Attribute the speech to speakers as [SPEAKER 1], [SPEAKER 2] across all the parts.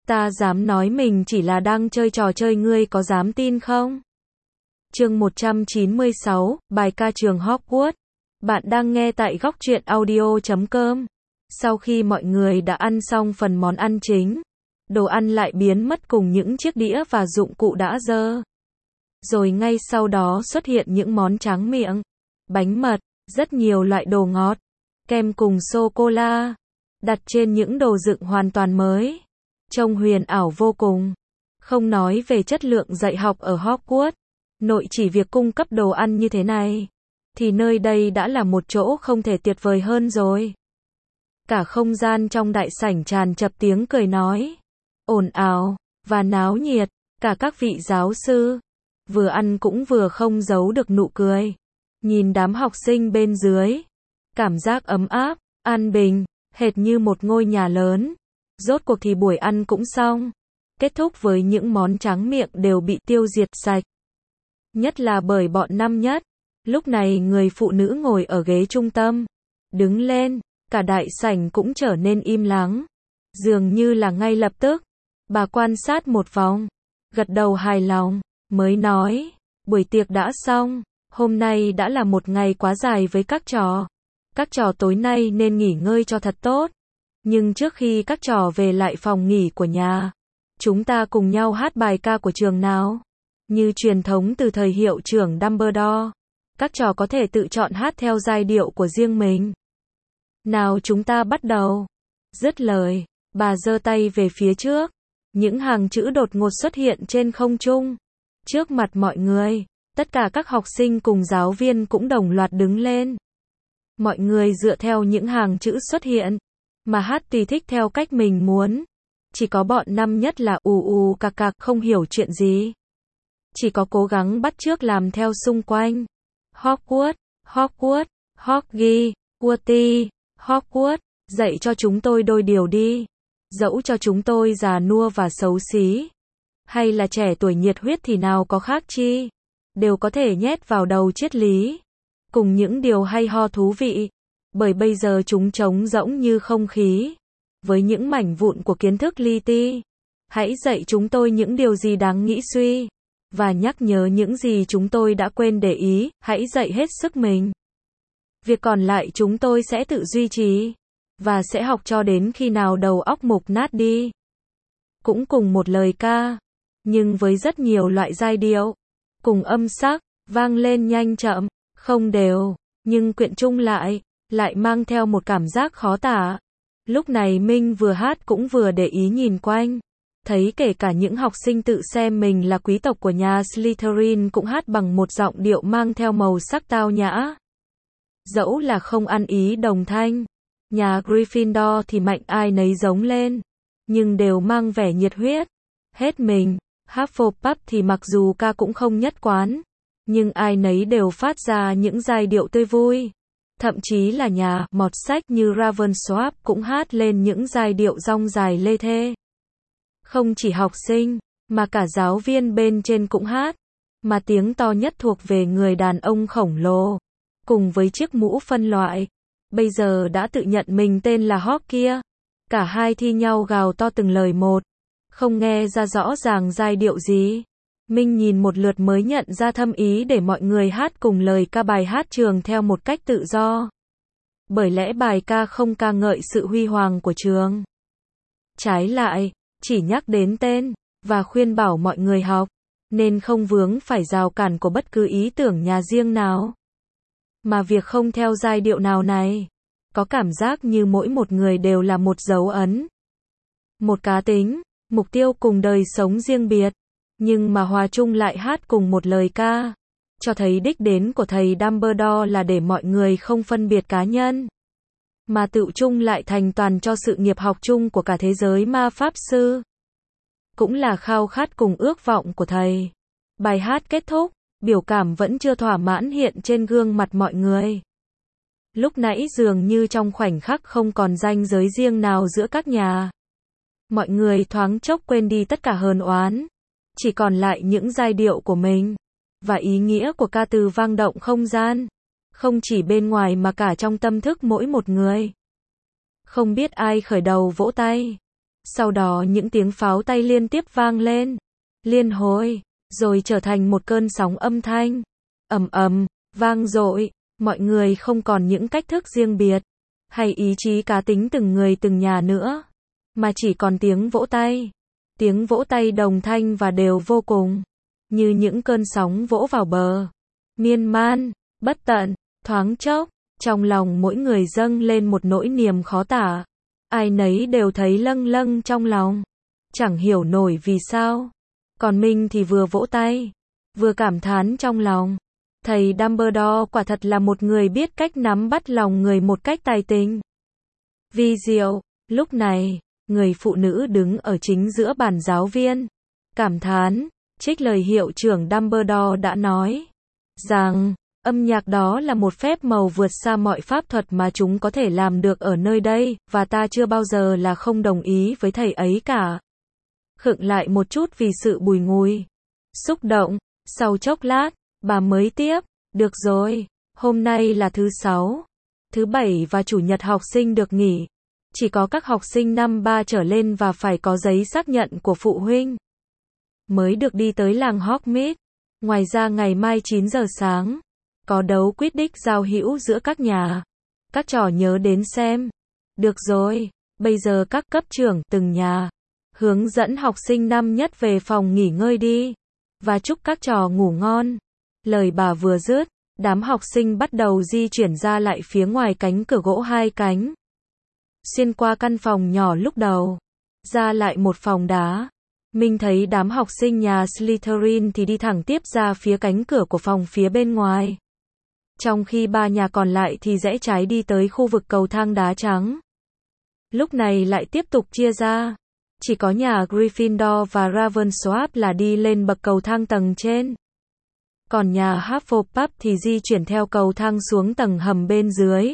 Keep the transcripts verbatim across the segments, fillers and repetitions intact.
[SPEAKER 1] Ta dám nói mình chỉ là đang chơi trò chơi, ngươi có dám tin không? Chương một trăm chín mươi sáu, bài ca trường Hogwarts. Bạn đang nghe tại góc truyện audio chấm com. Sau khi mọi người đã ăn xong phần món ăn chính, đồ ăn lại biến mất cùng những chiếc đĩa và dụng cụ đã dơ. Rồi ngay sau đó xuất hiện những món tráng miệng, bánh mật, rất nhiều loại đồ ngọt, kem cùng sô-cô-la, đặt trên những đồ dựng hoàn toàn mới. Trông huyền ảo vô cùng. Không nói về chất lượng dạy học ở Hogwarts, nội chỉ việc cung cấp đồ ăn như thế này, thì nơi đây đã là một chỗ không thể tuyệt vời hơn rồi. Cả không gian trong đại sảnh tràn chập tiếng cười nói, ồn ào, và náo nhiệt, cả các vị giáo sư, vừa ăn cũng vừa không giấu được nụ cười. Nhìn đám học sinh bên dưới, cảm giác ấm áp, an bình, hệt như một ngôi nhà lớn. Rốt cuộc thì buổi ăn cũng xong, kết thúc với những món tráng miệng đều bị tiêu diệt sạch. Nhất là bởi bọn năm nhất. Lúc này người phụ nữ ngồi ở ghế trung tâm đứng lên, cả đại sảnh cũng trở nên im lắng. Dường như là ngay lập tức, bà quan sát một vòng, gật đầu hài lòng, mới nói, buổi tiệc đã xong, hôm nay đã là một ngày quá dài với các trò. Các trò tối nay nên nghỉ ngơi cho thật tốt. Nhưng trước khi các trò về lại phòng nghỉ của nhà, chúng ta cùng nhau hát bài ca của trường nào. Như truyền thống từ thời hiệu trưởng Dumbledore, các trò có thể tự chọn hát theo giai điệu của riêng mình. Nào chúng ta bắt đầu. Dứt lời, bà giơ tay về phía trước. Những hàng chữ đột ngột xuất hiện trên không trung. Trước mặt mọi người, tất cả các học sinh cùng giáo viên cũng đồng loạt đứng lên. Mọi người dựa theo những hàng chữ xuất hiện, mà hát tùy thích theo cách mình muốn. Chỉ có bọn năm nhất là ù ù cạc cạc không hiểu chuyện gì. Chỉ có cố gắng bắt chước làm theo xung quanh. Hogwarts, Hogwarts, Hoggy, Wurty, Hogwarts, dạy cho chúng tôi đôi điều đi. Dẫu cho chúng tôi già nua và xấu xí, hay là trẻ tuổi nhiệt huyết thì nào có khác chi, đều có thể nhét vào đầu triết lý, cùng những điều hay ho thú vị. Bởi bây giờ chúng trống rỗng như không khí, với những mảnh vụn của kiến thức li ti. Hãy dạy chúng tôi những điều gì đáng nghĩ suy, và nhắc nhớ những gì chúng tôi đã quên để ý. Hãy dạy hết sức mình. Việc còn lại chúng tôi sẽ tự duy trì, và sẽ học cho đến khi nào đầu óc mục nát đi. Cũng cùng một lời ca, nhưng với rất nhiều loại giai điệu, cùng âm sắc, vang lên nhanh chậm, không đều, nhưng quyện chung lại, lại mang theo một cảm giác khó tả. Lúc này Minh vừa hát cũng vừa để ý nhìn quanh, thấy kể cả những học sinh tự xem mình là quý tộc của nhà Slytherin cũng hát bằng một giọng điệu mang theo màu sắc tao nhã. Dẫu là không ăn ý đồng thanh, nhà Gryffindor thì mạnh ai nấy giống lên, nhưng đều mang vẻ nhiệt huyết, hết mình. Hufflepuff thì mặc dù ca cũng không nhất quán, nhưng ai nấy đều phát ra những giai điệu tươi vui. Thậm chí là nhà mọt sách như Ravensworth cũng hát lên những giai điệu dong dài lê thê. Không chỉ học sinh, mà cả giáo viên bên trên cũng hát, mà tiếng to nhất thuộc về người đàn ông khổng lồ, cùng với chiếc mũ phân loại, bây giờ đã tự nhận mình tên là Hog kia. Cả hai thi nhau gào to từng lời một, không nghe ra rõ ràng giai điệu gì. Minh nhìn một lượt mới nhận ra thâm ý để mọi người hát cùng lời ca bài hát trường theo một cách tự do. Bởi lẽ bài ca không ca ngợi sự huy hoàng của trường. Trái lại, chỉ nhắc đến tên, và khuyên bảo mọi người học, nên không vướng phải rào cản của bất cứ ý tưởng nhà riêng nào. Mà việc không theo giai điệu nào này, có cảm giác như mỗi một người đều là một dấu ấn. Một cá tính, mục tiêu cùng đời sống riêng biệt. Nhưng mà hòa chung lại hát cùng một lời ca, cho thấy đích đến của thầy Dumbledore là để mọi người không phân biệt cá nhân, mà tự chung lại thành toàn cho sự nghiệp học chung của cả thế giới ma pháp sư. Cũng là khao khát cùng ước vọng của thầy. Bài hát kết thúc, biểu cảm vẫn chưa thỏa mãn hiện trên gương mặt mọi người. Lúc nãy dường như trong khoảnh khắc không còn ranh giới riêng nào giữa các nhà. Mọi người thoáng chốc quên đi tất cả hờn oán, chỉ còn lại những giai điệu của mình, và ý nghĩa của ca từ vang động không gian, không chỉ bên ngoài mà cả trong tâm thức mỗi một người. Không biết ai khởi đầu vỗ tay. Sau đó những tiếng pháo tay liên tiếp vang lên, liên hồi, rồi trở thành một cơn sóng âm thanh, ầm ầm, vang dội, mọi người không còn những cách thức riêng biệt, hay ý chí cá tính từng người từng nhà nữa, mà chỉ còn tiếng vỗ tay, tiếng vỗ tay đồng thanh và đều vô cùng, như những cơn sóng vỗ vào bờ, miên man, bất tận, thoáng chốc, trong lòng mỗi người dâng lên một nỗi niềm khó tả, ai nấy đều thấy lâng lâng trong lòng, chẳng hiểu nổi vì sao. Còn mình thì vừa vỗ tay, vừa cảm thán trong lòng, thầy Dumbledore quả thật là một người biết cách nắm bắt lòng người một cách tài tình. Vi diệu, lúc này, người phụ nữ đứng ở chính giữa bàn giáo viên, cảm thán, trích lời hiệu trưởng Dumbledore đã nói, rằng, âm nhạc đó là một phép màu vượt xa mọi pháp thuật mà chúng có thể làm được ở nơi đây, và ta chưa bao giờ là không đồng ý với thầy ấy cả. Khựng lại một chút vì sự bùi ngùi, xúc động, sau chốc lát, bà mới tiếp, được rồi, hôm nay là thứ sáu, thứ bảy và chủ nhật học sinh được nghỉ, chỉ có các học sinh năm ba trở lên và phải có giấy xác nhận của phụ huynh mới được đi tới làng Hogsmeade. Ngoài ra ngày mai chín giờ sáng, có đấu Quidditch giao hữu giữa các nhà. Các trò nhớ đến xem. Được rồi, bây giờ các cấp trưởng từng nhà hướng dẫn học sinh năm nhất về phòng nghỉ ngơi đi, và chúc các trò ngủ ngon. Lời bà vừa dứt, đám học sinh bắt đầu di chuyển ra lại phía ngoài cánh cửa gỗ hai cánh, xuyên qua căn phòng nhỏ lúc đầu, ra lại một phòng đá. Mình thấy đám học sinh nhà Slytherin thì đi thẳng tiếp ra phía cánh cửa của phòng phía bên ngoài, trong khi ba nhà còn lại thì rẽ trái đi tới khu vực cầu thang đá trắng. Lúc này lại tiếp tục chia ra, chỉ có nhà Gryffindor và Ravenclaw là đi lên bậc cầu thang tầng trên, còn nhà Hufflepuff thì di chuyển theo cầu thang xuống tầng hầm bên dưới.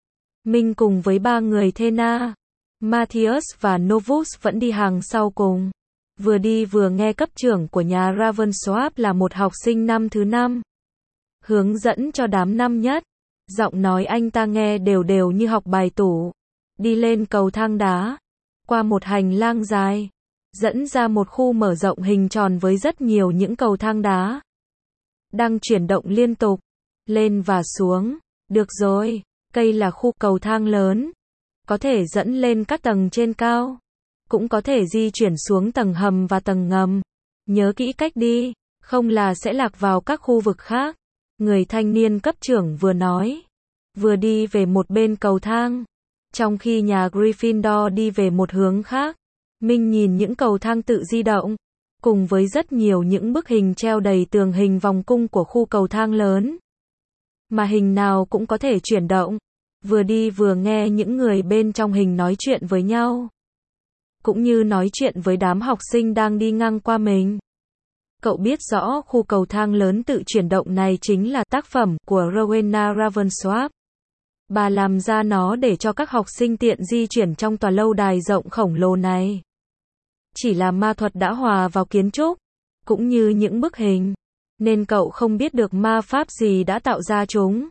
[SPEAKER 1] Mình cùng với ba người Thena, Matthias và Novus vẫn đi hàng sau cùng, vừa đi vừa nghe cấp trưởng của nhà Ravenclaw là một học sinh năm thứ năm hướng dẫn cho đám năm nhất. Giọng nói anh ta nghe đều đều như học bài tủ. Đi lên cầu thang đá, qua một hành lang dài, dẫn ra một khu mở rộng hình tròn với rất nhiều những cầu thang đá đang chuyển động liên tục, lên và xuống. Được rồi, cây là khu cầu thang lớn, có thể dẫn lên các tầng trên cao, cũng có thể di chuyển xuống tầng hầm và tầng ngầm. Nhớ kỹ cách đi, không là sẽ lạc vào các khu vực khác. Người thanh niên cấp trưởng vừa nói, vừa đi về một bên cầu thang, trong khi nhà Gryffindor đi về một hướng khác. Mình nhìn những cầu thang tự di động, cùng với rất nhiều những bức hình treo đầy tường hình vòng cung của khu cầu thang lớn, mà hình nào cũng có thể chuyển động. Vừa đi vừa nghe những người bên trong hình nói chuyện với nhau, cũng như nói chuyện với đám học sinh đang đi ngang qua mình. Cậu biết rõ khu cầu thang lớn tự chuyển động này chính là tác phẩm của Rowena Ravensworth. Bà làm ra nó để cho các học sinh tiện di chuyển trong tòa lâu đài rộng khổng lồ này. Chỉ là ma thuật đã hòa vào kiến trúc, cũng như những bức hình, nên cậu không biết được ma pháp gì đã tạo ra chúng.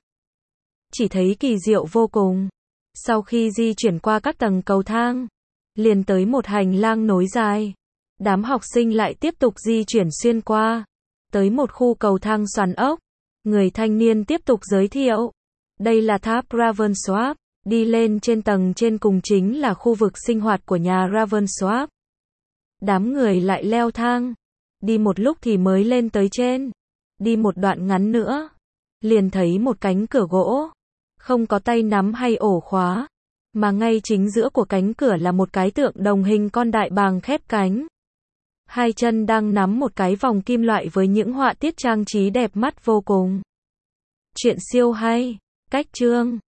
[SPEAKER 1] Chỉ thấy kỳ diệu vô cùng. Sau khi di chuyển qua các tầng cầu thang, liền tới một hành lang nối dài. Đám học sinh lại tiếp tục di chuyển xuyên qua, tới một khu cầu thang xoắn ốc. Người thanh niên tiếp tục giới thiệu. Đây là tháp Ravensworth, đi lên trên tầng trên cùng chính là khu vực sinh hoạt của nhà Ravensworth. Đám người lại leo thang, đi một lúc thì mới lên tới trên. Đi một đoạn ngắn nữa, liền thấy một cánh cửa gỗ, không có tay nắm hay ổ khóa, mà ngay chính giữa của cánh cửa là một cái tượng đồng hình con đại bàng khép cánh. Hai chân đang nắm một cái vòng kim loại với những họa tiết trang trí đẹp mắt vô cùng. Chuyện siêu hay. Cách chương